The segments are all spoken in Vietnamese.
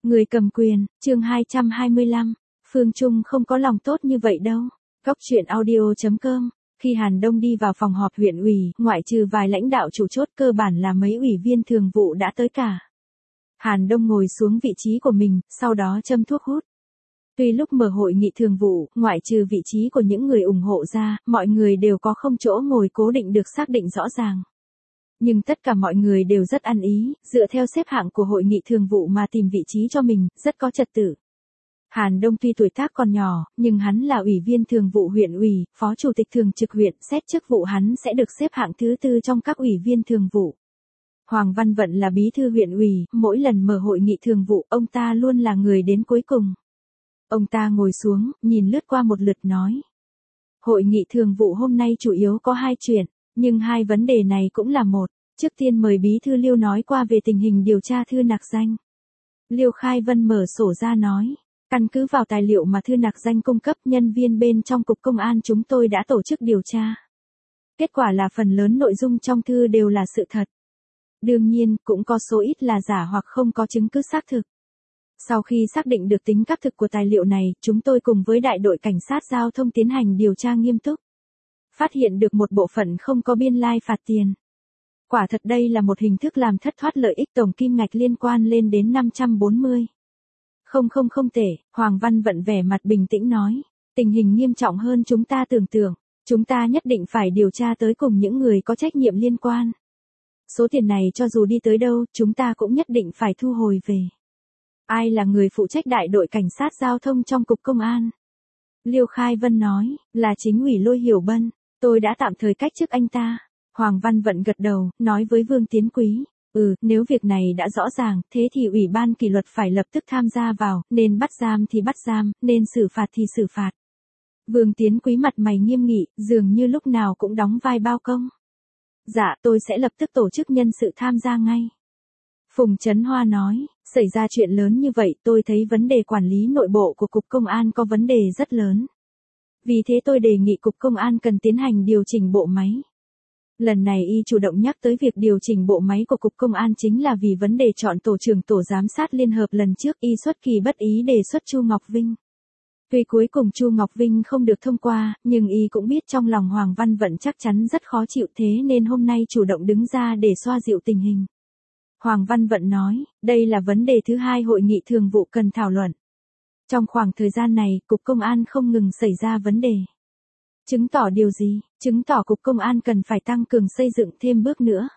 Người cầm quyền, chương 225. Phương Trung không có lòng tốt như vậy đâu. Góc truyện audio.com. Khi Hàn Đông đi vào phòng họp huyện ủy, ngoại trừ vài lãnh đạo chủ chốt cơ bản là mấy ủy viên thường vụ đã tới cả. Hàn Đông ngồi xuống vị trí của mình, sau đó châm thuốc hút. Tuy lúc mở hội nghị thường vụ, ngoại trừ vị trí của những người ủng hộ ra, mọi người đều có không chỗ ngồi cố định được xác định rõ ràng. Nhưng tất cả mọi người đều rất ăn ý, dựa theo xếp hạng của hội nghị thường vụ mà tìm vị trí cho mình, rất có trật tự. Hàn Đông tuy tuổi tác còn nhỏ, nhưng hắn là ủy viên thường vụ huyện ủy, phó chủ tịch thường trực huyện, xét chức vụ hắn sẽ được xếp hạng thứ 4 trong các ủy viên thường vụ. Hoàng Văn Vận là bí thư huyện ủy, mỗi lần mở hội nghị thường vụ, ông ta luôn là người đến cuối cùng. Ông ta ngồi xuống, nhìn lướt qua một lượt nói. Hội nghị thường vụ hôm nay chủ yếu có 2 chuyện, nhưng 2 vấn đề này cũng là một. Trước tiên mời bí thư Liêu nói qua về tình hình điều tra Thư Nặc Danh. Liêu Khai Vân mở sổ ra nói. Căn cứ vào tài liệu mà Thư Nặc Danh cung cấp, nhân viên bên trong Cục Công an chúng tôi đã tổ chức điều tra. Kết quả là phần lớn nội dung trong thư đều là sự thật. Đương nhiên, cũng có số ít là giả hoặc không có chứng cứ xác thực. Sau khi xác định được tính xác thực của tài liệu này, chúng tôi cùng với đại đội cảnh sát giao thông tiến hành điều tra nghiêm túc. Phát hiện được một bộ phận không có biên lai phạt tiền. Quả thật đây là một hình thức làm thất thoát lợi ích, tổng kim ngạch liên quan lên đến 540. Không tệ, Hoàng Văn Vận vẻ mặt bình tĩnh nói. Tình hình nghiêm trọng hơn chúng ta tưởng tượng. Chúng ta nhất định phải điều tra tới cùng những người có trách nhiệm liên quan. Số tiền này cho dù đi tới đâu, chúng ta cũng nhất định phải thu hồi về. Ai là người phụ trách đại đội cảnh sát giao thông trong Cục Công an? Liêu Khai Vân nói, là chính ủy Lôi Hiểu Bân. Tôi đã tạm thời cách chức anh ta. Hoàng Văn Vận gật đầu, nói với Vương Tiến Quý. Nếu việc này đã rõ ràng, thế thì ủy ban kỷ luật phải lập tức tham gia vào, nên bắt giam thì bắt giam, nên xử phạt thì xử phạt. Vương Tiến Quý mặt mày nghiêm nghị, dường như lúc nào cũng đóng vai bao công. Dạ, tôi sẽ lập tức tổ chức nhân sự tham gia ngay. Phùng Chấn Hoa nói, xảy ra chuyện lớn như vậy, tôi thấy vấn đề quản lý nội bộ của Cục Công an có vấn đề rất lớn. Vì thế tôi đề nghị Cục Công an cần tiến hành điều chỉnh bộ máy. Lần này y chủ động nhắc tới việc điều chỉnh bộ máy của Cục Công an chính là vì vấn đề chọn tổ trưởng tổ giám sát liên hợp lần trước y xuất kỳ bất ý đề xuất Chu Ngọc Vinh. Tuy cuối cùng Chu Ngọc Vinh không được thông qua, nhưng y cũng biết trong lòng Hoàng Văn Vận chắc chắn rất khó chịu, thế nên hôm nay chủ động đứng ra để xoa dịu tình hình. Hoàng Văn Vận nói, đây là vấn đề thứ 2 hội nghị thường vụ cần thảo luận. Trong khoảng thời gian này, Cục Công an không ngừng xảy ra vấn đề. Chứng tỏ điều gì? Chứng tỏ Cục Công an cần phải tăng cường xây dựng thêm bước nữa.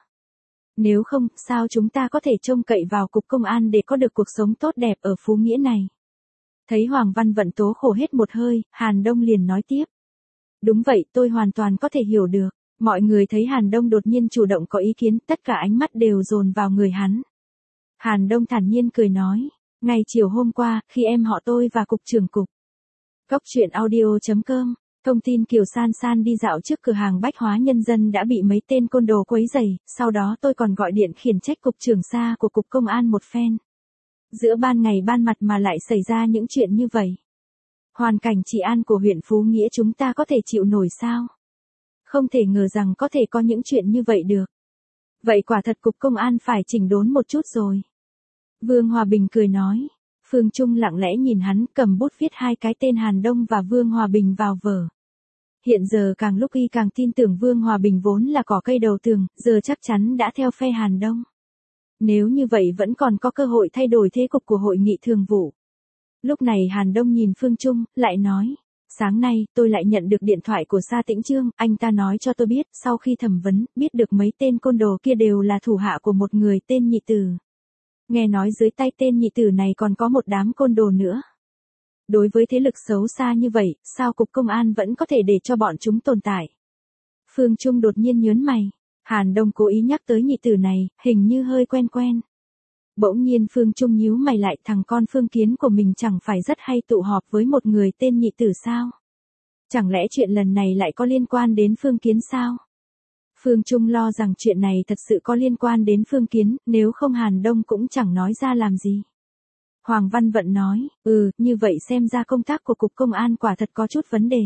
Nếu không, sao chúng ta có thể trông cậy vào Cục Công an để có được cuộc sống tốt đẹp ở Phú Nghĩa này? Thấy Hoàng Văn Vận tố khổ hết một hơi, Hàn Đông liền nói tiếp. Đúng vậy, tôi hoàn toàn có thể hiểu được. Mọi người thấy Hàn Đông đột nhiên chủ động có ý kiến, tất cả ánh mắt đều dồn vào người hắn. Hàn Đông thản nhiên cười nói. Ngày chiều hôm qua, khi em họ tôi và Cục trưởng Cục. Góc truyện audio.com. Thông tin Kiều San San đi dạo trước cửa hàng bách hóa nhân dân đã bị mấy tên côn đồ quấy rầy, sau đó tôi còn gọi điện khiển trách Cục trưởng Sa của Cục Công an một phen. Giữa ban ngày ban mặt mà lại xảy ra những chuyện như vậy. Hoàn cảnh trị an của huyện Phú Nghĩa chúng ta có thể chịu nổi sao? Không thể ngờ rằng có thể có những chuyện như vậy được. Vậy quả thật Cục Công an phải chỉnh đốn một chút rồi. Vương Hòa Bình cười nói. Phương Trung lặng lẽ nhìn hắn, cầm bút viết 2 cái tên Hàn Đông và Vương Hòa Bình vào vở. Hiện giờ càng lúc y càng tin tưởng Vương Hòa Bình vốn là cỏ cây đầu tường, giờ chắc chắn đã theo phe Hàn Đông. Nếu như vậy vẫn còn có cơ hội thay đổi thế cục của hội nghị thường vụ. Lúc này Hàn Đông nhìn Phương Trung, lại nói. Sáng nay, tôi lại nhận được điện thoại của Sa Tĩnh Trương, anh ta nói cho tôi biết, sau khi thẩm vấn, biết được mấy tên côn đồ kia đều là thủ hạ của một người tên Nhị Tử. Nghe nói dưới tay tên Nhị Tử này còn có một đám côn đồ nữa. Đối với thế lực xấu xa như vậy, sao Cục Công an vẫn có thể để cho bọn chúng tồn tại? Phương Trung đột nhiên nhớn mày. Hàn Đông cố ý nhắc tới Nhị Tử này, hình như hơi quen quen. Bỗng nhiên Phương Trung nhíu mày lại, thằng con Phương Kiến của mình chẳng phải rất hay tụ họp với một người tên Nhị Tử sao? Chẳng lẽ chuyện lần này lại có liên quan đến Phương Kiến sao? Phương Trung lo rằng chuyện này thật sự có liên quan đến Phương Kiến, nếu không Hàn Đông cũng chẳng nói ra làm gì. Hoàng Văn Vận nói, như vậy xem ra công tác của Cục Công an quả thật có chút vấn đề.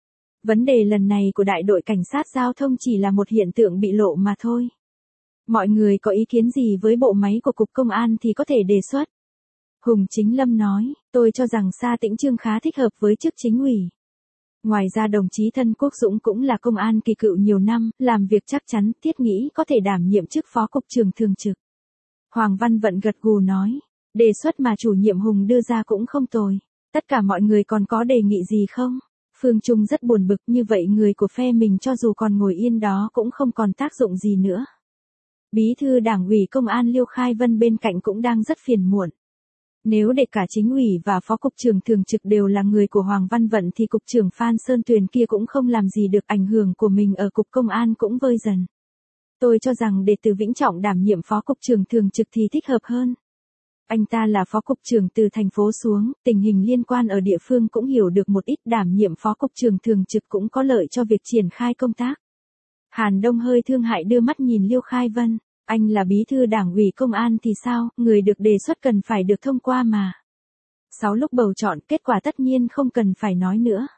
Vấn đề lần này của đại đội cảnh sát giao thông chỉ là một hiện tượng bị lộ mà thôi. Mọi người có ý kiến gì với bộ máy của Cục Công an thì có thể đề xuất. Hùng Chính Lâm nói, tôi cho rằng Sa Tĩnh Chương khá thích hợp với chức chính ủy. Ngoài ra đồng chí Thân Quốc Dũng cũng là công an kỳ cựu nhiều năm, làm việc chắc chắn, thiết nghĩ có thể đảm nhiệm chức phó cục trưởng thường trực. Hoàng Văn Vận gật gù nói, đề xuất mà chủ nhiệm Hùng đưa ra cũng không tồi. Tất cả mọi người còn có đề nghị gì không? Phương Trung rất buồn bực, như vậy người của phe mình cho dù còn ngồi yên đó cũng không còn tác dụng gì nữa. Bí thư Đảng ủy Công an Liêu Khai Vân bên cạnh cũng đang rất phiền muộn. Nếu để cả chính ủy và phó cục trưởng thường trực đều là người của Hoàng Văn Vận thì cục trưởng Phan Sơn Tuyền kia cũng không làm gì được, ảnh hưởng của mình ở cục công an cũng vơi dần. Tôi cho rằng để Từ Vĩnh Trọng đảm nhiệm phó cục trưởng thường trực thì thích hợp hơn. Anh ta là phó cục trưởng từ thành phố xuống, tình hình liên quan ở địa phương cũng hiểu được một ít, đảm nhiệm phó cục trưởng thường trực cũng có lợi cho việc triển khai công tác. Hàn Đông hơi thương hại đưa mắt nhìn Liêu Khai Vân, anh là bí thư Đảng ủy Công an thì sao, người được đề xuất cần phải được thông qua mà. 6 lúc bầu chọn, kết quả tất nhiên không cần phải nói nữa.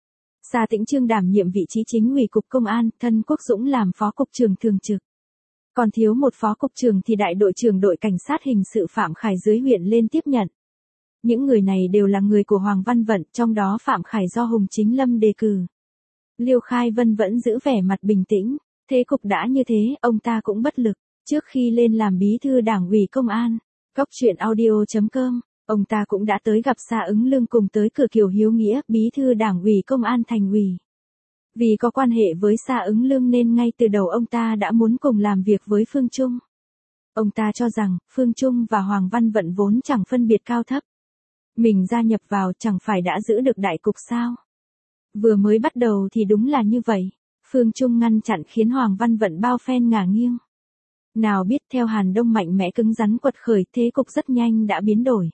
Sa Tĩnh Chương đảm nhiệm vị trí chính ủy cục công an, Thân Quốc Dũng làm phó cục trưởng thường trực. Còn thiếu một phó cục trưởng thì đại đội trưởng đội cảnh sát hình sự Phạm Khải dưới huyện lên tiếp nhận. Những người này đều là người của Hoàng Văn Vận, trong đó Phạm Khải do Hùng Chính Lâm đề cử. Liêu Khai Vân vẫn giữ vẻ mặt bình tĩnh, thế cục đã như thế, ông ta cũng bất lực. Trước khi lên làm bí thư Đảng ủy Công an, Cóc Truyện Audio.com, ông ta cũng đã tới gặp Sa Ứng Lương cùng tới cửa Kiều Hiếu Nghĩa, bí thư Đảng ủy Công an thành ủy. Vì có quan hệ với Sa Ứng Lương nên ngay từ đầu ông ta đã muốn cùng làm việc với Phương Trung. Ông ta cho rằng, Phương Trung và Hoàng Văn Vận vốn chẳng phân biệt cao thấp. Mình gia nhập vào chẳng phải đã giữ được đại cục sao? Vừa mới bắt đầu thì đúng là như vậy. Phương Trung ngăn chặn khiến Hoàng Văn Vận bao phen ngả nghiêng. Nào biết theo Hàn Đông mạnh mẽ cứng rắn quật khởi, thế cục rất nhanh đã biến đổi.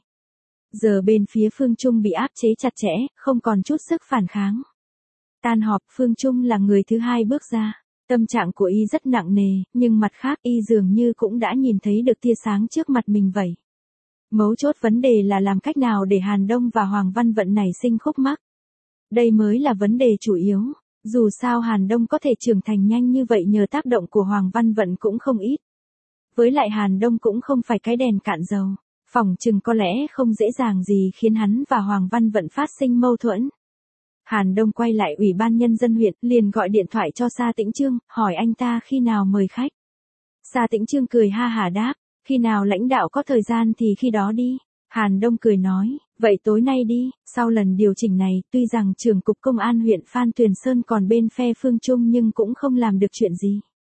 Giờ bên phía Phương Trung bị áp chế chặt chẽ, không còn chút sức phản kháng. Tan họp, Phương Trung là người thứ hai bước ra. Tâm trạng của y rất nặng nề, nhưng mặt khác y dường như cũng đã nhìn thấy được tia sáng trước mặt mình vậy. Mấu chốt vấn đề là làm cách nào để Hàn Đông và Hoàng Văn Vận nảy sinh khúc mắc. Đây mới là vấn đề chủ yếu. Dù sao Hàn Đông có thể trưởng thành nhanh như vậy nhờ tác động của Hoàng Văn Vận cũng không ít. Với lại Hàn Đông cũng không phải cái đèn cạn dầu. Phỏng chừng có lẽ không dễ dàng gì khiến hắn và Hoàng Văn Vận phát sinh mâu thuẫn. Hàn Đông quay lại Ủy ban Nhân dân huyện, liền gọi điện thoại cho Sa Tĩnh Chương, hỏi anh ta khi nào mời khách. Sa Tĩnh Chương cười ha hả đáp, khi nào lãnh đạo có thời gian thì khi đó đi. Hàn Đông cười nói, vậy tối nay đi. Sau lần điều chỉnh này, tuy rằng trưởng cục công an huyện Phan Tuyền Sơn còn bên phe Phương Trung nhưng cũng không làm được chuyện gì.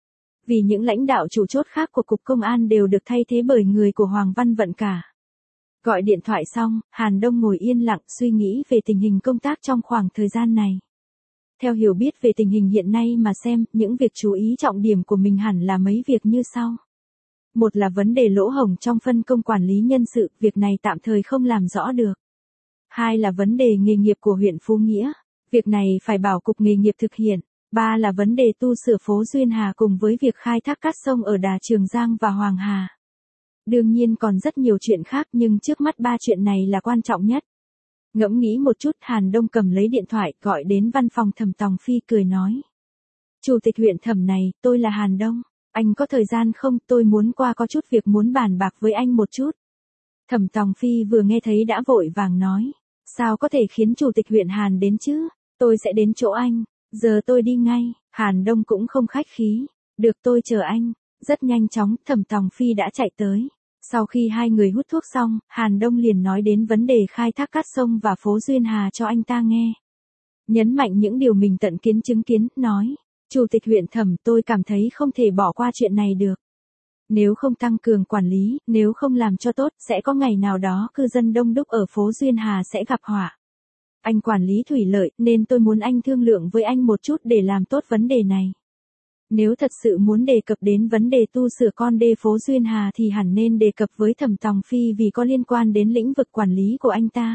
Vì những lãnh đạo chủ chốt khác của cục công an đều được thay thế bởi người của Hoàng Văn Vận cả. Gọi điện thoại xong, Hàn Đông ngồi yên lặng suy nghĩ về tình hình công tác trong khoảng thời gian này. Theo hiểu biết về tình hình hiện nay mà xem, những việc chú ý trọng điểm của mình hẳn là mấy việc như sau. Một là vấn đề lỗ hổng trong phân công quản lý nhân sự, việc này tạm thời không làm rõ được. Hai là vấn đề nghề nghiệp của huyện Phú Nghĩa, việc này phải bảo cục nghề nghiệp thực hiện. Ba là vấn đề tu sửa phố Duyên Hà cùng với việc khai thác cát sông ở đà Trường Giang và Hoàng Hà. Đương nhiên còn rất nhiều chuyện khác nhưng trước mắt ba chuyện này là quan trọng nhất. Ngẫm nghĩ một chút, Hàn Đông cầm lấy điện thoại gọi đến văn phòng Thẩm Tòng Phi cười nói. Chủ tịch huyện Thẩm này, tôi là Hàn Đông. Anh có thời gian không, tôi muốn qua có chút việc muốn bàn bạc với anh một chút. Thẩm Tòng Phi vừa nghe thấy đã vội vàng nói. Sao có thể khiến chủ tịch huyện Hàn đến chứ, tôi sẽ đến chỗ anh. Giờ tôi đi ngay. Hàn Đông cũng không khách khí. Được, tôi chờ anh. Rất nhanh chóng, Thẩm Tòng Phi đã chạy tới. Sau khi hai người hút thuốc xong, Hàn Đông liền nói đến vấn đề khai thác cát sông và phố Duyên Hà cho anh ta nghe. Nhấn mạnh những điều mình tận kiến chứng kiến, nói. Chủ tịch huyện Thẩm, tôi cảm thấy không thể bỏ qua chuyện này được. Nếu không tăng cường quản lý, nếu không làm cho tốt, sẽ có ngày nào đó cư dân đông đúc ở phố Duyên Hà sẽ gặp họa. Anh quản lý thủy lợi, nên tôi muốn anh thương lượng với anh một chút để làm tốt vấn đề này. Nếu thật sự muốn đề cập đến vấn đề tu sửa con đê phố Duyên Hà thì hẳn nên đề cập với Thẩm Tòng Phi vì có liên quan đến lĩnh vực quản lý của anh ta.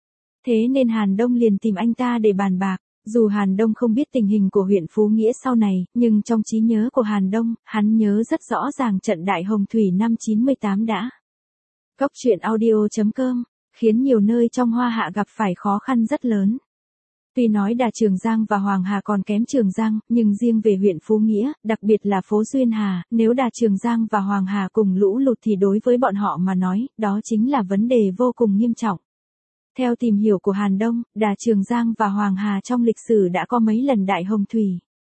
Thế nên Hàn Đông liền tìm anh ta để bàn bạc. Dù Hàn Đông không biết tình hình của huyện Phú Nghĩa sau này, nhưng trong trí nhớ của Hàn Đông, hắn nhớ rất rõ ràng trận Đại Hồng Thủy năm 98 đã. Cóc Truyện Audio.com, khiến nhiều nơi trong Hoa Hạ gặp phải khó khăn rất lớn. Tuy nói Đà Trường Giang và Hoàng Hà còn kém Trường Giang, nhưng riêng về huyện Phú Nghĩa, đặc biệt là phố Duyên Hà, nếu Đà Trường Giang và Hoàng Hà cùng lũ lụt thì đối với bọn họ mà nói, đó chính là vấn đề vô cùng nghiêm trọng. Theo tìm hiểu của Hàn Đông, Đà Trường Giang và Hoàng Hà trong lịch sử đã có mấy lần đại hồng thủy.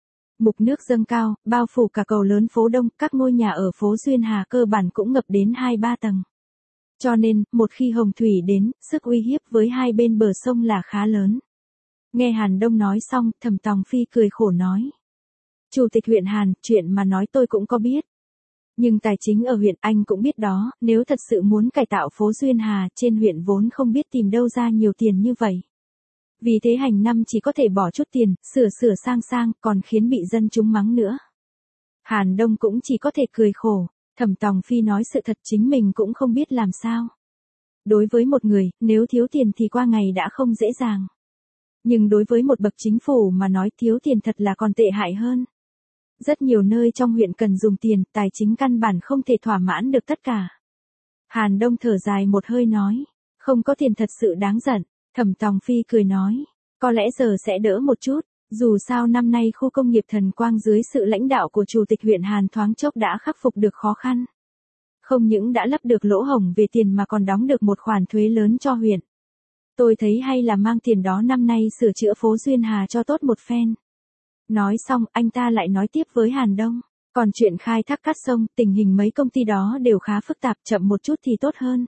Mực nước dâng cao, bao phủ cả cầu lớn phố Đông, các ngôi nhà ở phố Duyên Hà cơ bản cũng ngập đến 2-3 tầng. Cho nên, một khi hồng thủy đến, sức uy hiếp với hai bên bờ sông là khá lớn. Nghe Hàn Đông nói xong, Thẩm Tòng Phi cười khổ nói. Chủ tịch huyện Hàn, chuyện mà nói tôi cũng có biết. Nhưng tài chính ở huyện anh cũng biết đó, nếu thật sự muốn cải tạo phố Duyên Hà, trên huyện vốn không biết tìm đâu ra nhiều tiền như vậy. Vì thế hàng năm chỉ có thể bỏ chút tiền, sửa sang, còn khiến bị dân chúng mắng nữa. Hàn Đông cũng chỉ có thể cười khổ, Thẩm Tòng Phi nói sự thật chính mình cũng không biết làm sao. Đối với một người, nếu thiếu tiền thì qua ngày đã không dễ dàng. Nhưng đối với một bậc chính phủ mà nói thiếu tiền thật là còn tệ hại hơn. Rất nhiều nơi trong huyện cần dùng tiền, tài chính căn bản không thể thỏa mãn được tất cả. Hàn Đông thở dài một hơi nói, không có tiền thật sự đáng giận. Thẩm Tòng Phi cười nói, có lẽ giờ sẽ đỡ một chút, dù sao năm nay khu công nghiệp Thần Quang dưới sự lãnh đạo của Chủ tịch huyện Hàn thoáng chốc đã khắc phục được khó khăn. Không những đã lấp được lỗ hổng về tiền mà còn đóng được một khoản thuế lớn cho huyện. Tôi thấy hay là mang tiền đó năm nay sửa chữa phố Duyên Hà cho tốt một phen. Nói xong, anh ta lại nói tiếp với Hàn Đông, còn chuyện khai thác cát sông, tình hình mấy công ty đó đều khá phức tạp, chậm một chút thì tốt hơn.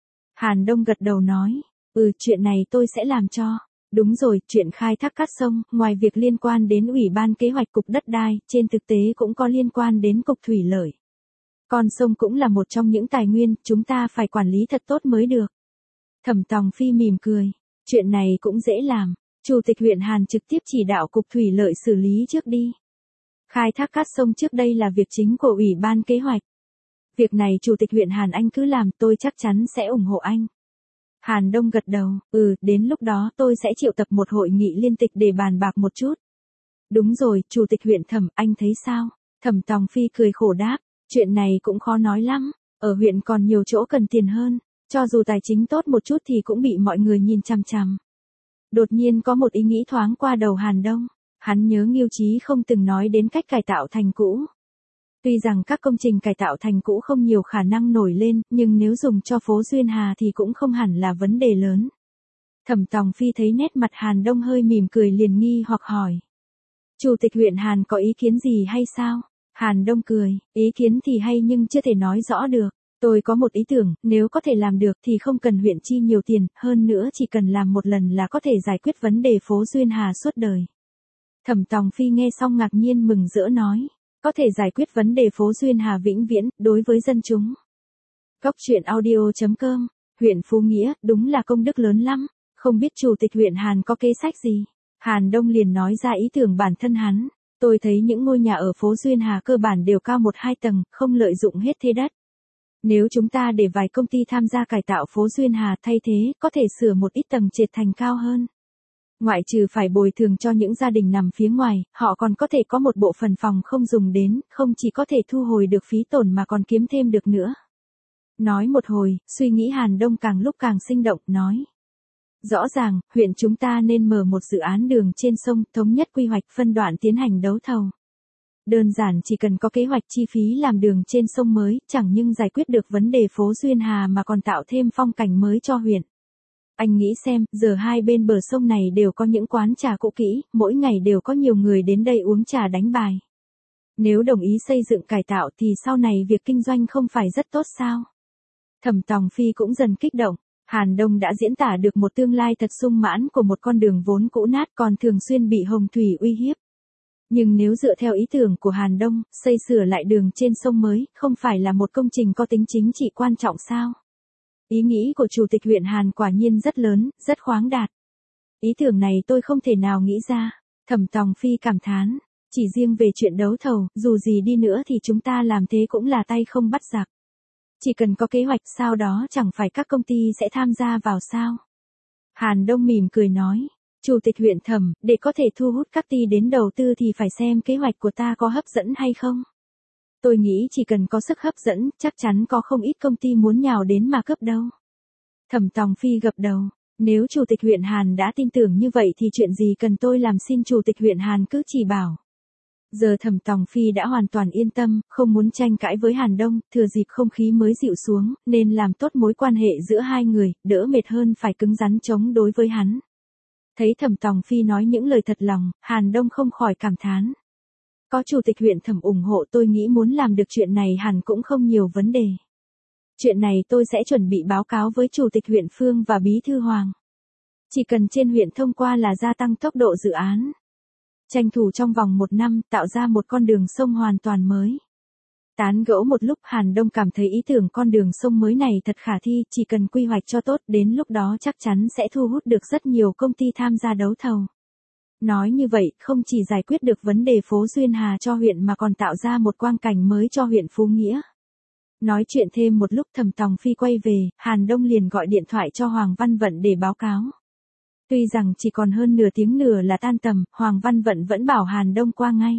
Hàn Đông gật đầu nói, chuyện này tôi sẽ làm cho. Đúng rồi, chuyện khai thác cát sông, ngoài việc liên quan đến Ủy ban Kế hoạch Cục Đất đai, trên thực tế cũng có liên quan đến Cục Thủy lợi. Con sông cũng là một trong những tài nguyên, chúng ta phải quản lý thật tốt mới được. Thẩm Tòng Phi mỉm cười, chuyện này cũng dễ làm. Chủ tịch huyện Hàn trực tiếp chỉ đạo Cục Thủy lợi xử lý trước đi. Khai thác cát sông trước đây là việc chính của Ủy ban Kế hoạch. Việc này Chủ tịch huyện Hàn anh cứ làm, tôi chắc chắn sẽ ủng hộ anh. Hàn Đông gật đầu, đến lúc đó tôi sẽ triệu tập một hội nghị liên tịch để bàn bạc một chút. Đúng rồi, Chủ tịch huyện Thẩm, anh thấy sao? Thẩm Tòng Phi cười khổ đáp, chuyện này cũng khó nói lắm, ở huyện còn nhiều chỗ cần tiền hơn, cho dù tài chính tốt một chút thì cũng bị mọi người nhìn chằm chằm. Đột nhiên có một ý nghĩ thoáng qua đầu Hàn Đông, hắn nhớ Ngưu Chí không từng nói đến cách cải tạo thành cũ. Tuy rằng các công trình cải tạo thành cũ không nhiều khả năng nổi lên, nhưng nếu dùng cho phố Duyên Hà thì cũng không hẳn là vấn đề lớn. Thẩm Tòng Phi thấy nét mặt Hàn Đông hơi mỉm cười liền nghi hoặc hỏi. Chủ tịch huyện Hàn có ý kiến gì hay sao? Hàn Đông cười, ý kiến thì hay nhưng chưa thể nói rõ được. Tôi có một ý tưởng, nếu có thể làm được thì không cần huyện chi nhiều tiền, hơn nữa chỉ cần làm một lần là có thể giải quyết vấn đề phố Duyên Hà suốt đời. Thẩm Tòng Phi nghe xong ngạc nhiên mừng rỡ nói, có thể giải quyết vấn đề phố Duyên Hà vĩnh viễn, đối với dân chúng. Góc truyện audio.com, huyện Phú Nghĩa, đúng là công đức lớn lắm, không biết Chủ tịch huyện Hàn có kế sách gì. Hàn Đông liền nói ra ý tưởng bản thân hắn, tôi thấy những ngôi nhà ở phố Duyên Hà cơ bản đều cao 1-2 tầng, không lợi dụng hết thế đất. Nếu chúng ta để vài công ty tham gia cải tạo phố Duyên Hà thay thế, có thể sửa một ít tầng trệt thành cao hơn. Ngoại trừ phải bồi thường cho những gia đình nằm phía ngoài, họ còn có thể có một bộ phận phòng không dùng đến, không chỉ có thể thu hồi được phí tổn mà còn kiếm thêm được nữa. Nói một hồi, suy nghĩ Hàn Đông càng lúc càng sinh động, nói. Rõ ràng, huyện chúng ta nên mở một dự án đường trên sông, thống nhất quy hoạch phân đoạn tiến hành đấu thầu. Đơn giản chỉ cần có kế hoạch chi phí làm đường trên sông mới, chẳng nhưng giải quyết được vấn đề phố Duyên Hà mà còn tạo thêm phong cảnh mới cho huyện. Anh nghĩ xem, giờ hai bên bờ sông này đều có những quán trà cũ kỹ, mỗi ngày đều có nhiều người đến đây uống trà đánh bài. Nếu đồng ý xây dựng cải tạo thì sau này việc kinh doanh không phải rất tốt sao? Thẩm Tòng Phi cũng dần kích động, Hàn Đông đã diễn tả được một tương lai thật sung mãn của một con đường vốn cũ nát còn thường xuyên bị hồng thủy uy hiếp. Nhưng nếu dựa theo ý tưởng của Hàn Đông, xây sửa lại đường trên sông mới, không phải là một công trình có tính chính trị quan trọng sao? Ý nghĩ của Chủ tịch huyện Hàn quả nhiên rất lớn, rất khoáng đạt. Ý tưởng này tôi không thể nào nghĩ ra. Thẩm Tòng Phi cảm thán, chỉ riêng về chuyện đấu thầu, dù gì đi nữa thì chúng ta làm thế cũng là tay không bắt giặc. Chỉ cần có kế hoạch sau đó chẳng phải các công ty sẽ tham gia vào sao? Hàn Đông mỉm cười nói, Chủ tịch huyện Thẩm, để có thể thu hút các ty đến đầu tư thì phải xem kế hoạch của ta có hấp dẫn hay không. Tôi nghĩ chỉ cần có sức hấp dẫn, chắc chắn có không ít công ty muốn nhào đến mà cướp đâu. Thẩm Tòng Phi gật đầu, Nếu chủ tịch huyện Hàn đã tin tưởng như vậy thì chuyện gì cần tôi làm, xin chủ tịch huyện Hàn cứ chỉ bảo. Giờ Thẩm Tòng Phi đã hoàn toàn yên tâm, không muốn tranh cãi với Hàn Đông, thừa dịp không khí mới dịu xuống, nên làm tốt mối quan hệ giữa hai người, đỡ mệt hơn phải cứng rắn chống đối với hắn. Thấy Thẩm Tòng Phi nói những lời thật lòng, Hàn Đông không khỏi cảm thán. Có chủ tịch huyện Thẩm ủng hộ, tôi nghĩ muốn làm được chuyện này hẳn cũng không nhiều vấn đề. Chuyện này tôi sẽ chuẩn bị báo cáo với chủ tịch huyện Phương và bí thư Hoàng. Chỉ cần trên huyện thông qua là gia tăng tốc độ dự án. Tranh thủ trong vòng 1 năm tạo ra một con đường sông hoàn toàn mới. Tán gẫu một lúc, Hàn Đông cảm thấy ý tưởng con đường sông mới này thật khả thi, chỉ cần quy hoạch cho tốt, đến lúc đó chắc chắn sẽ thu hút được rất nhiều công ty tham gia đấu thầu. Nói như vậy, không chỉ giải quyết được vấn đề phố Duyên Hà cho huyện mà còn tạo ra một quang cảnh mới cho huyện Phú Nghĩa. Nói chuyện thêm một lúc, Thẩm Tòng Phi quay về, Hàn Đông liền gọi điện thoại cho Hoàng Văn Vận để báo cáo. Tuy rằng chỉ còn hơn nửa tiếng nữa là tan tầm, Hoàng Văn Vận vẫn bảo Hàn Đông qua ngay.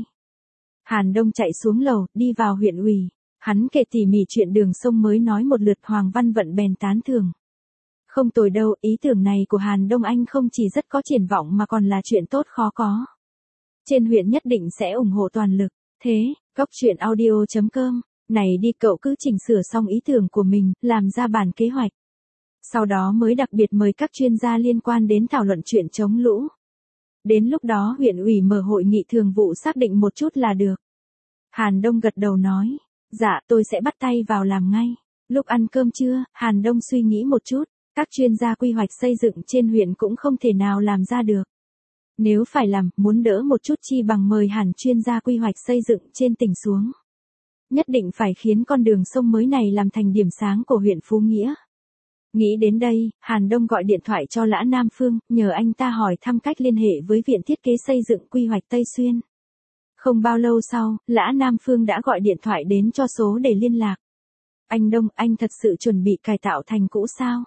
Hàn Đông chạy xuống lầu, đi vào huyện ủy. Hắn kể tỉ mỉ chuyện đường sông mới nói một lượt, Hoàng Văn Vận bèn tán thưởng. Không tồi đâu, ý tưởng này của Hàn Đông anh không chỉ rất có triển vọng mà còn là chuyện tốt khó có. Trên huyện nhất định sẽ ủng hộ toàn lực. Thế, goctruyện.audio.com, này đi, cậu cứ chỉnh sửa xong ý tưởng của mình, làm ra bản kế hoạch. Sau đó mới đặc biệt mời các chuyên gia liên quan đến thảo luận chuyện chống lũ. Đến lúc đó huyện ủy mở hội nghị thường vụ xác định một chút là được. Hàn Đông gật đầu nói, dạ tôi sẽ bắt tay vào làm ngay. Lúc ăn cơm trưa, Hàn Đông suy nghĩ một chút, các chuyên gia quy hoạch xây dựng trên huyện cũng không thể nào làm ra được. Nếu phải làm, muốn đỡ một chút chi bằng mời hẳn chuyên gia quy hoạch xây dựng trên tỉnh xuống. Nhất định phải khiến con đường sông mới này làm thành điểm sáng của huyện Phú Nghĩa. Nghĩ đến đây, Hàn Đông gọi điện thoại cho Lã Nam Phương, nhờ anh ta hỏi thăm cách liên hệ với Viện Thiết kế Xây dựng Quy hoạch Tây Xuyên. Không bao lâu sau, Lã Nam Phương đã gọi điện thoại đến cho số để liên lạc. Anh Đông, anh thật sự chuẩn bị cải tạo thành cũ sao?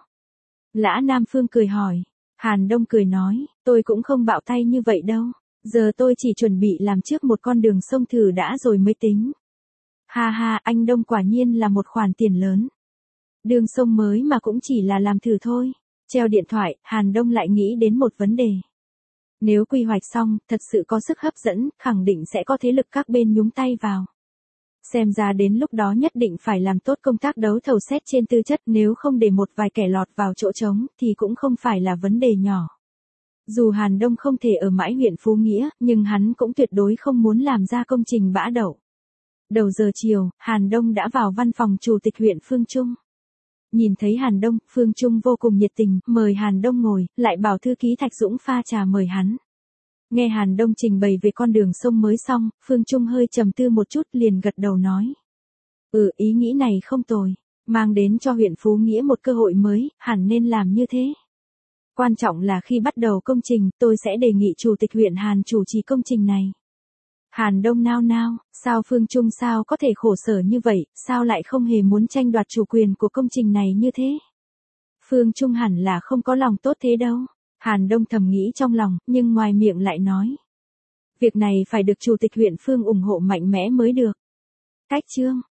Lã Nam Phương cười hỏi. Hàn Đông cười nói, tôi cũng không bạo tay như vậy đâu. Giờ tôi chỉ chuẩn bị làm trước một con đường sông thử đã rồi mới tính. Ha ha, anh Đông quả nhiên là một khoản tiền lớn. Đường sông mới mà cũng chỉ là làm thử thôi. Treo điện thoại, Hàn Đông lại nghĩ đến một vấn đề. Nếu quy hoạch xong, thật sự có sức hấp dẫn, khẳng định sẽ có thế lực các bên nhúng tay vào. Xem ra đến lúc đó nhất định phải làm tốt công tác đấu thầu xét trên tư chất, nếu không để một vài kẻ lọt vào chỗ trống thì cũng không phải là vấn đề nhỏ. Dù Hàn Đông không thể ở mãi huyện Phú Nghĩa, nhưng hắn cũng tuyệt đối không muốn làm ra công trình bã đậu. Đầu giờ chiều, Hàn Đông đã vào văn phòng chủ tịch huyện Phương Trung. Nhìn thấy Hàn Đông, Phương Trung vô cùng nhiệt tình, mời Hàn Đông ngồi, lại bảo thư ký Thạch Dũng pha trà mời hắn. Nghe Hàn Đông trình bày về con đường sông mới xong, Phương Trung hơi trầm tư một chút liền gật đầu nói. Ý nghĩ này không tồi, mang đến cho huyện Phú Nghĩa một cơ hội mới, hẳn nên làm như thế. Quan trọng là khi bắt đầu công trình, tôi sẽ đề nghị chủ tịch huyện Hàn chủ trì công trình này. Hàn Đông nao nao, sao Phương Trung sao có thể khổ sở như vậy, sao lại không hề muốn tranh đoạt chủ quyền của công trình này như thế? Phương Trung hẳn là không có lòng tốt thế đâu. Hàn Đông thầm nghĩ trong lòng, nhưng ngoài miệng lại nói. Việc này phải được chủ tịch huyện Phương ủng hộ mạnh mẽ mới được. Cách chương